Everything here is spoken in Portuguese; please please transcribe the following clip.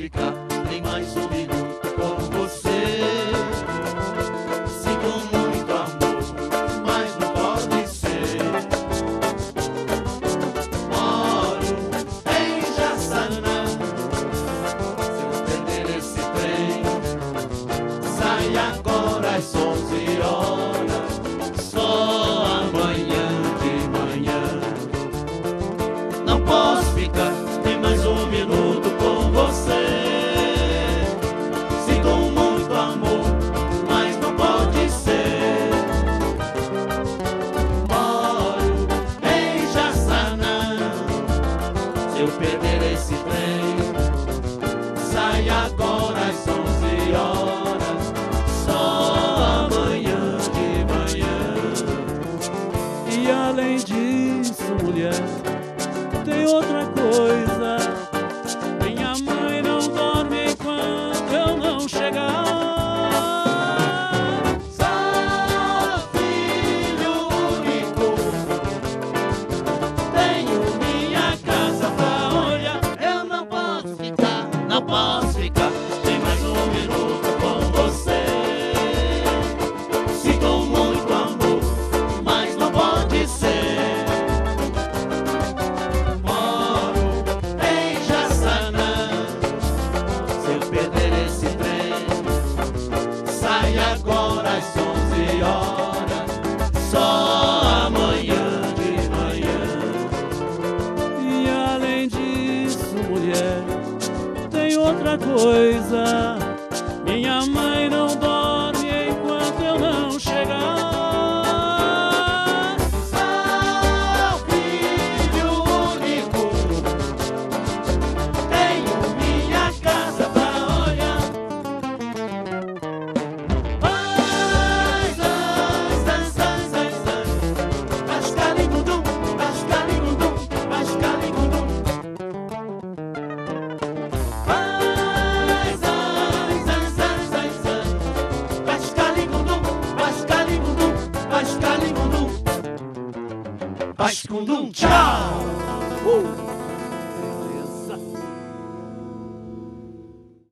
ficar nem mais um minuto com você. Sinto muito amor, mas não pode ser. Moro em Jaçanã. Se eu perder esse trem, sai agora às 11 horas. Só amanhã de manhã. Não posso ficar nem mais um minuto com você. Sinto muito amor, mas não pode ser. Moro em Jaçanã. Se eu perder esse trem, sai agora às 11 horas. Só amanhã de manhã. E além disso, mulher, tem outra coisa. Minha mãe não dorme enquanto eu não chegar. Sou filho único, tenho minha casa pra olhar. Eu não posso ficar, não posso ficar nem mais um minuto com você. Sinto muito amor, mas não pode ser. Moro em Jaçanã. Se eu perder esse trem, sai agora às 11 horas. Só amanhã de manhã. E além disso, mulher, tem outra coisa.